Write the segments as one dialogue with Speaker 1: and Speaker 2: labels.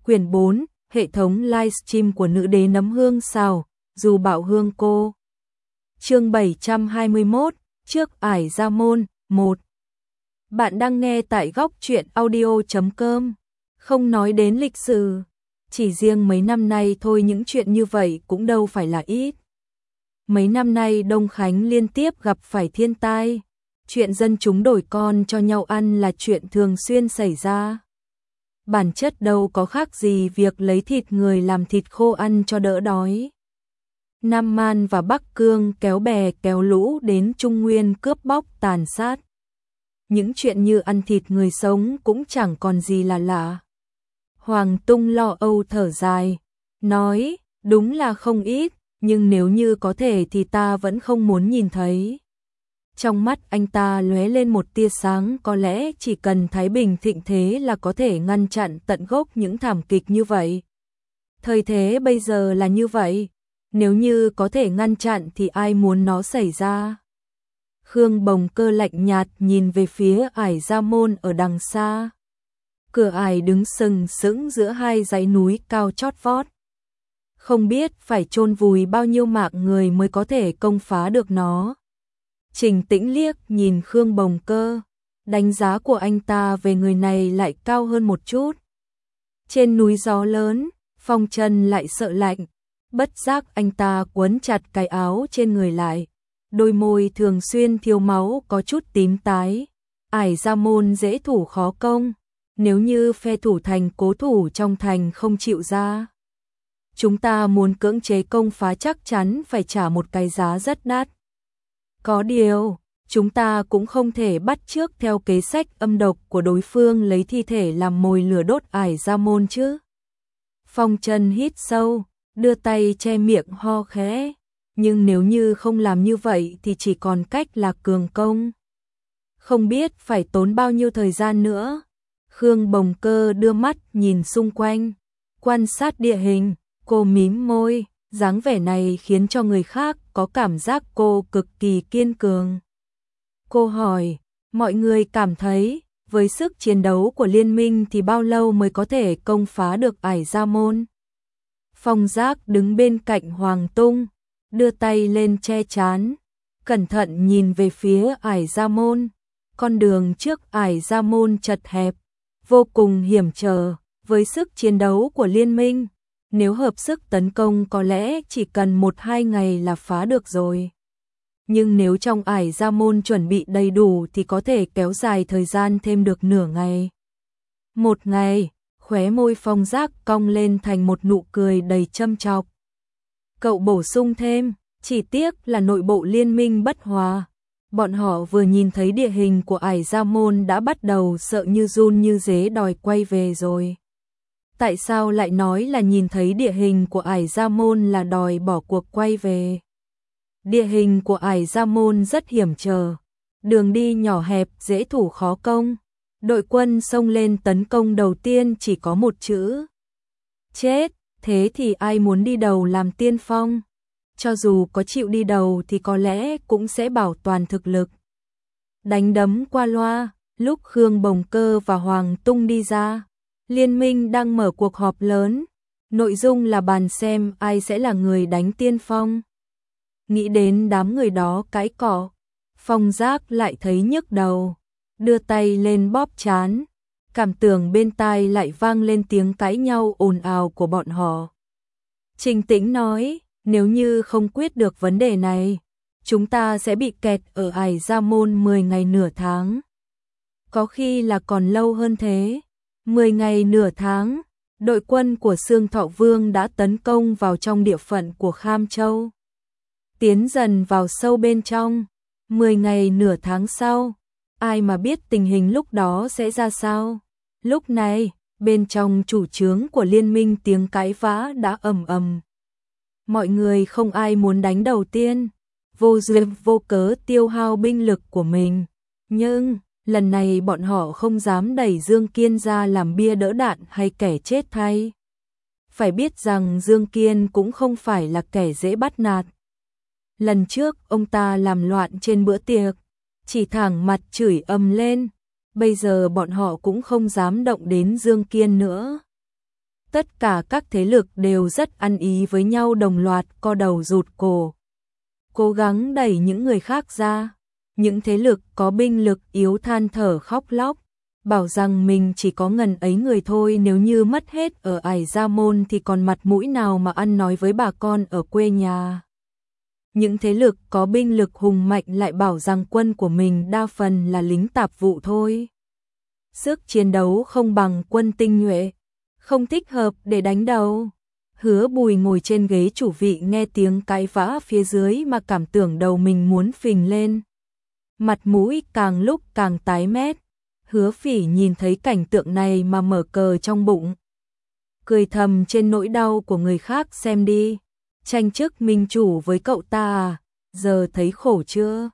Speaker 1: Quyển 4, hệ thống livestream của nữ đế nấm hương xào, dù bảo hương cô. Chương 721, trước ải ra môn, 1. Bạn đang nghe tại góc truyện audio.com. Không nói đến lịch sử, chỉ riêng mấy năm nay thôi những chuyện như vậy cũng đâu phải là ít. Mấy năm nay Đông Khánh liên tiếp gặp phải thiên tai, chuyện dân chúng đổi con cho nhau ăn là chuyện thường xuyên xảy ra. Bản chất đâu có khác gì việc lấy thịt người làm thịt khô ăn cho đỡ đói. Nam Man và Bắc Cương kéo bè kéo lũ đến Trung Nguyên cướp bóc tàn sát. Những chuyện như ăn thịt người sống cũng chẳng còn gì là lạ. Hoàng Tung lo âu thở dài, nói, đúng là không ít, nhưng nếu như có thể thì ta vẫn không muốn nhìn thấy. Trong mắt anh ta lóe lên một tia sáng, có lẽ chỉ cần thái bình thịnh thế là có thể ngăn chặn tận gốc những thảm kịch như vậy. Thời thế bây giờ là như vậy, nếu như có thể ngăn chặn thì ai muốn nó xảy ra. Khương Bồng Cơ lạnh nhạt nhìn về phía ải Gia Môn ở đằng xa. Cửa ải đứng sừng sững giữa hai dãy núi cao chót vót. Không biết phải chôn vùi bao nhiêu mạng người mới có thể công phá được nó. Trình Tĩnh liếc nhìn Khương Bồng Cơ, đánh giá của anh ta về người này lại cao hơn một chút. Trên núi gió lớn, Phong Trần lại sợ lạnh, bất giác anh ta quấn chặt cái áo trên người lại, đôi môi thường xuyên thiếu máu có chút tím tái. Ải Gia Môn dễ thủ khó công, nếu như phe thủ thành cố thủ trong thành không chịu ra, chúng ta muốn cưỡng chế công phá chắc chắn phải trả một cái giá rất đắt. Có điều, chúng ta cũng không thể bắt chước theo kế sách âm độc của đối phương lấy thi thể làm mồi lửa đốt ải Gia Môn chứ. Phong Trần hít sâu, đưa tay che miệng ho khẽ, nhưng nếu như không làm như vậy thì chỉ còn cách là cường công. Không biết phải tốn bao nhiêu thời gian nữa. Khương Bồng Cơ đưa mắt nhìn xung quanh, quan sát địa hình, cô mím môi, dáng vẻ này khiến cho người khác có cảm giác cô cực kỳ kiên cường. Cô hỏi, mọi người cảm thấy, với sức chiến đấu của liên minh thì bao lâu mới có thể công phá được ải Gia Môn? Phong Giác đứng bên cạnh Hoàng Tung, đưa tay lên che trán, cẩn thận nhìn về phía ải Gia Môn. Con đường trước ải Gia Môn chật hẹp, vô cùng hiểm trở, với sức chiến đấu của liên minh, nếu hợp sức tấn công có lẽ chỉ cần 1-2 ngày là phá được rồi. Nhưng nếu trong ải Gia Môn chuẩn bị đầy đủ thì có thể kéo dài thời gian thêm được nửa ngày. 1 ngày, khóe môi Phong Giác cong lên thành một nụ cười đầy châm chọc. Cậu bổ sung thêm, chỉ tiếc là nội bộ liên minh bất hòa. Bọn họ vừa nhìn thấy địa hình của ải Gia Môn đã bắt đầu sợ như run như dế đòi quay về rồi. Tại sao lại nói là nhìn thấy địa hình của ải Gia Môn là đòi bỏ cuộc quay về? Địa hình của ải Gia Môn rất hiểm trở, đường đi nhỏ hẹp dễ thủ khó công. Đội quân xông lên tấn công đầu tiên chỉ có một chữ: chết. Thế thì ai muốn đi đầu làm tiên phong? Cho dù có chịu đi đầu thì có lẽ cũng sẽ bảo toàn thực lực. Đánh đấm qua loa, lúc Khương Bồng Cơ và Hoàng Tung đi ra, liên minh đang mở cuộc họp lớn, nội dung là bàn xem ai sẽ là người đánh tiên phong. Nghĩ đến đám người đó cãi cọ, Phong Giác lại thấy nhức đầu, đưa tay lên bóp trán, cảm tưởng bên tai lại vang lên tiếng cãi nhau ồn ào của bọn họ. Trình Tĩnh nói, nếu như không quyết được vấn đề này, chúng ta sẽ bị kẹt ở ải Gia Môn 10 ngày nửa tháng. Có khi là còn lâu hơn thế. 10 ngày nửa tháng, đội quân của Xương Thọ Vương đã tấn công vào trong địa phận của Kham Châu. Tiến dần vào sâu bên trong, 10 ngày nửa tháng sau, ai mà biết tình hình lúc đó sẽ ra sao. Lúc này, bên trong chủ trướng của liên minh tiếng cãi vã đã ầm ầm. Mọi người không ai muốn đánh đầu tiên, vô duyên vô cớ tiêu hao binh lực của mình. Nhưng, lần này bọn họ không dám đẩy Dương Kiên ra làm bia đỡ đạn hay kẻ chết thay. Phải biết rằng Dương Kiên cũng không phải là kẻ dễ bắt nạt. Lần trước ông ta làm loạn trên bữa tiệc, chỉ thẳng mặt chửi ầm lên. Bây giờ bọn họ cũng không dám động đến Dương Kiên nữa. tất cả các thế lực đều rất ăn ý với nhau, đồng loạt co đầu rụt cổ, cố gắng đẩy những người khác ra. Những thế lực có binh lực yếu than thở khóc lóc, bảo rằng mình chỉ có ngần ấy người thôi, nếu như mất hết ở Ải Gia Môn thì còn mặt mũi nào mà ăn nói với bà con ở quê nhà. Những thế lực có binh lực hùng mạnh lại bảo rằng quân của mình đa phần là lính tạp vụ thôi. Sức chiến đấu không bằng quân tinh nhuệ, không thích hợp để đánh đầu. Hứa Bùi ngồi trên ghế chủ vị nghe tiếng cãi vã phía dưới mà cảm tưởng đầu mình muốn phình lên. Mặt mũi càng lúc càng tái mét. Hứa Phỉ nhìn thấy cảnh tượng này mà mở cờ trong bụng, cười thầm trên nỗi đau của người khác xem đi. Tranh chức minh chủ với cậu ta à, giờ thấy khổ chưa?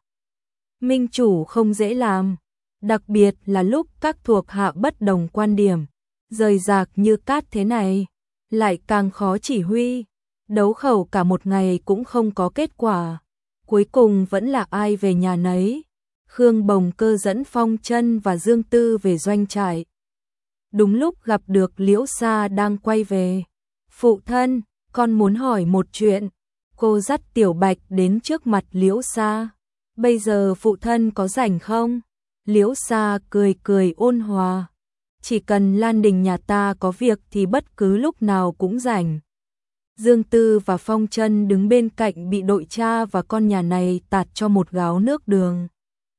Speaker 1: Minh chủ không dễ làm, đặc biệt là lúc các thuộc hạ bất đồng quan điểm, rời rạc như cát thế này, lại càng khó chỉ huy. Đấu khẩu cả một ngày cũng không có kết quả, cuối cùng vẫn là ai về nhà nấy. Khương Bồng Cơ dẫn Phong Chân và Dương Tư về doanh trại. Đúng lúc gặp được Liễu Sa đang quay về. Phụ thân, con muốn hỏi một chuyện. Cô dắt Tiểu Bạch đến trước mặt Liễu Sa. Bây giờ phụ thân có rảnh không? Liễu Sa cười cười ôn hòa. Chỉ cần Lan Đình nhà ta có việc thì bất cứ lúc nào cũng rảnh. Dương Tư và Phong Chân đứng bên cạnh bị đội cha và con nhà này tạt cho một gáo nước đường.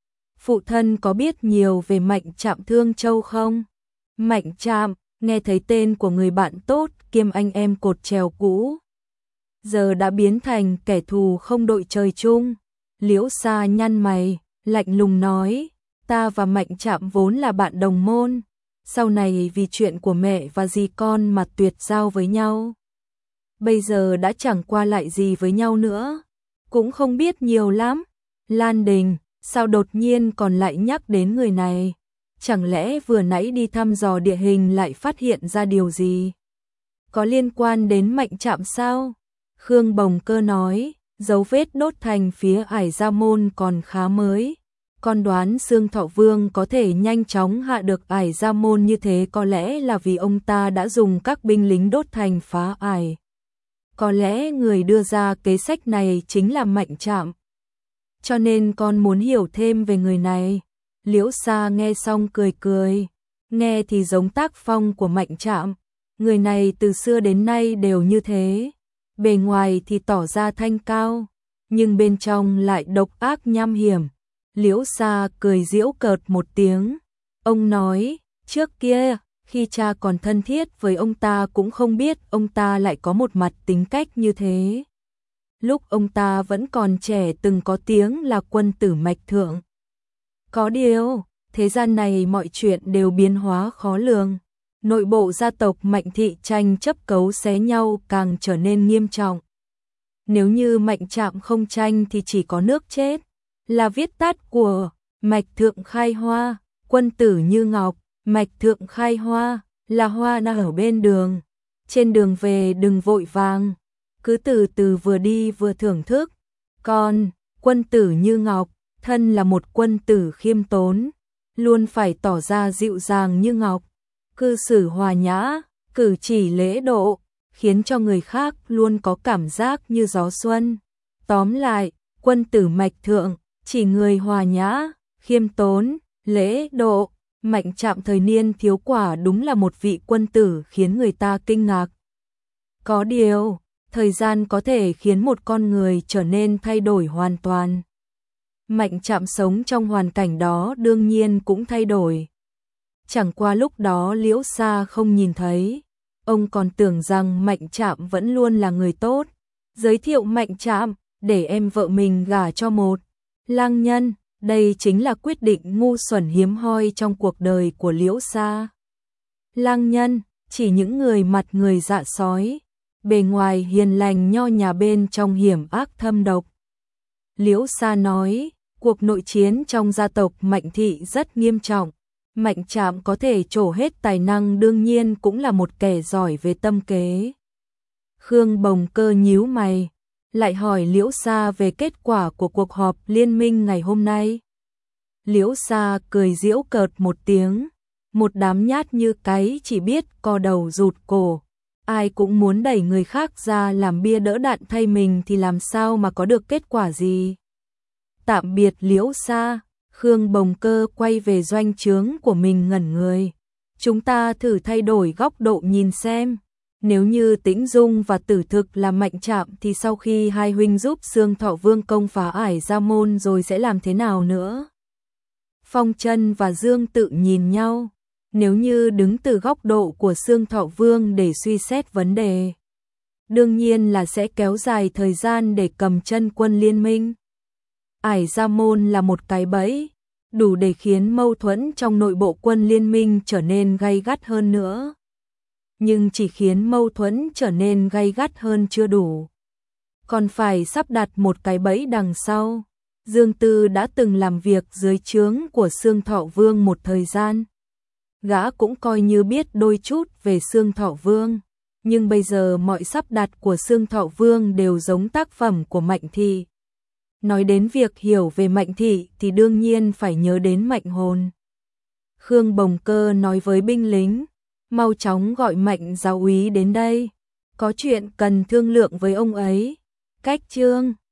Speaker 1: Phụ thân có biết nhiều về Mạnh Trạm Thương Châu không? Mạnh Trạm, nghe thấy tên của người bạn tốt kiêm anh em cột chèo cũ, giờ đã biến thành kẻ thù không đội trời chung. Liễu Sa nhăn mày, lạnh lùng nói, ta và Mạnh Trạm vốn là bạn đồng môn, sau này vì chuyện của mẹ và dì con mà tuyệt giao với nhau. Bây giờ đã chẳng qua lại gì với nhau nữa, cũng không biết nhiều lắm. Lan Đình, sao đột nhiên còn lại nhắc đến người này? Chẳng lẽ vừa nãy đi thăm dò địa hình lại phát hiện ra điều gì? Có liên quan đến Mạnh Trạm sao? Khương Bồng Cơ nói, dấu vết đốt thành phía Ải Gia Môn còn khá mới. Con đoán Xương Thọ Vương có thể nhanh chóng hạ được Ải Gia Môn như thế có lẽ là vì ông ta đã dùng các binh lính đốt thành phá ải. Có lẽ người đưa ra kế sách này chính là Mạnh Trạm. Cho nên con muốn hiểu thêm về người này. Liễu Sa nghe xong cười cười, nghe thì giống tác phong của Mạnh Trạm. Người này từ xưa đến nay đều như thế, bề ngoài thì tỏ ra thanh cao, nhưng bên trong lại độc ác nham hiểm. Liễu Sa cười giễu cợt một tiếng. Ông nói, trước kia, khi cha còn thân thiết với ông ta cũng không biết ông ta lại có một mặt tính cách như thế. Lúc ông ta vẫn còn trẻ từng có tiếng là quân tử mạch thượng. Có điều, thế gian này mọi chuyện đều biến hóa khó lường. Nội bộ gia tộc Mạnh Thị tranh chấp cấu xé nhau càng trở nên nghiêm trọng. Nếu như Mạnh Trạm không tranh thì chỉ có nước chết. Là viết tắt của Mạch Thượng Khai Hoa, quân tử như ngọc. Mạch Thượng Khai Hoa là hoa nở ở bên đường. Trên đường về đừng vội vàng, cứ từ từ vừa đi vừa thưởng thức. Còn quân tử như ngọc, thân là một quân tử khiêm tốn, luôn phải tỏ ra dịu dàng như ngọc, cư xử hòa nhã, cử chỉ lễ độ, khiến cho người khác luôn có cảm giác như gió xuân. Tóm lại, quân tử Mạch Thượng chỉ người hòa nhã, khiêm tốn, lễ độ. Mạnh Trạm thời niên thiếu quả đúng là một vị quân tử khiến người ta kinh ngạc. Có điều, thời gian có thể khiến một con người trở nên thay đổi hoàn toàn. Mạnh Trạm sống trong hoàn cảnh đó đương nhiên cũng thay đổi. Chẳng qua lúc đó Liễu Sa không nhìn thấy, ông còn tưởng rằng Mạnh Trạm vẫn luôn là người tốt. Giới thiệu Mạnh Trạm để em vợ mình gả cho một lang nhân. Đây chính là quyết định ngu xuẩn hiếm hoi trong cuộc đời của Liễu Sa. Lang nhân, chỉ những người mặt người dạ sói, bề ngoài hiền lành nho nhã bên trong hiểm ác thâm độc. Liễu Sa nói, cuộc nội chiến trong gia tộc Mạnh Thị rất nghiêm trọng. Mạnh Trạm có thể trổ hết tài năng đương nhiên cũng là một kẻ giỏi về tâm kế. Khương Bồng Cơ nhíu mày, lại hỏi Liễu Sa về kết quả của cuộc họp liên minh ngày hôm nay. Liễu Sa cười giễu cợt một tiếng, một đám nhát như cái chỉ biết co đầu rụt cổ, ai cũng muốn đẩy người khác ra làm bia đỡ đạn thay mình thì làm sao mà có được kết quả gì. Tạm biệt Liễu Sa, Khương Bồng Cơ quay về doanh trướng của mình ngẩn người. Chúng ta thử thay đổi góc độ nhìn xem. Nếu như Tĩnh Dung và Tử Thực là Mạnh Trạm thì sau khi hai huynh giúp Xương Thọ Vương công phá Ải Gia Môn rồi sẽ làm thế nào nữa? Phong Chân và Dương Tự nhìn nhau. Nếu như đứng từ góc độ của Xương Thọ Vương để suy xét vấn đề, đương nhiên là sẽ kéo dài thời gian để cầm chân quân liên minh. Ải Gia Môn là một cái bẫy, đủ để khiến mâu thuẫn trong nội bộ quân liên minh trở nên gay gắt hơn nữa. Nhưng chỉ khiến mâu thuẫn trở nên gay gắt hơn chưa đủ, còn phải sắp đặt một cái bẫy đằng sau. Dương Tư đã từng làm việc dưới trướng của Xương Thọ Vương một thời gian. Gã cũng coi như biết đôi chút về Xương Thọ Vương, nhưng bây giờ mọi sắp đặt của Xương Thọ Vương đều giống tác phẩm của Mạnh Thị. Nói đến việc hiểu về Mạnh Thị thì đương nhiên phải nhớ đến Mạnh Hồn. Khương Bồng Cơ nói với binh lính, mau chóng gọi Mạnh giáo úy đến đây, có chuyện cần thương lượng với ông ấy. Cách chương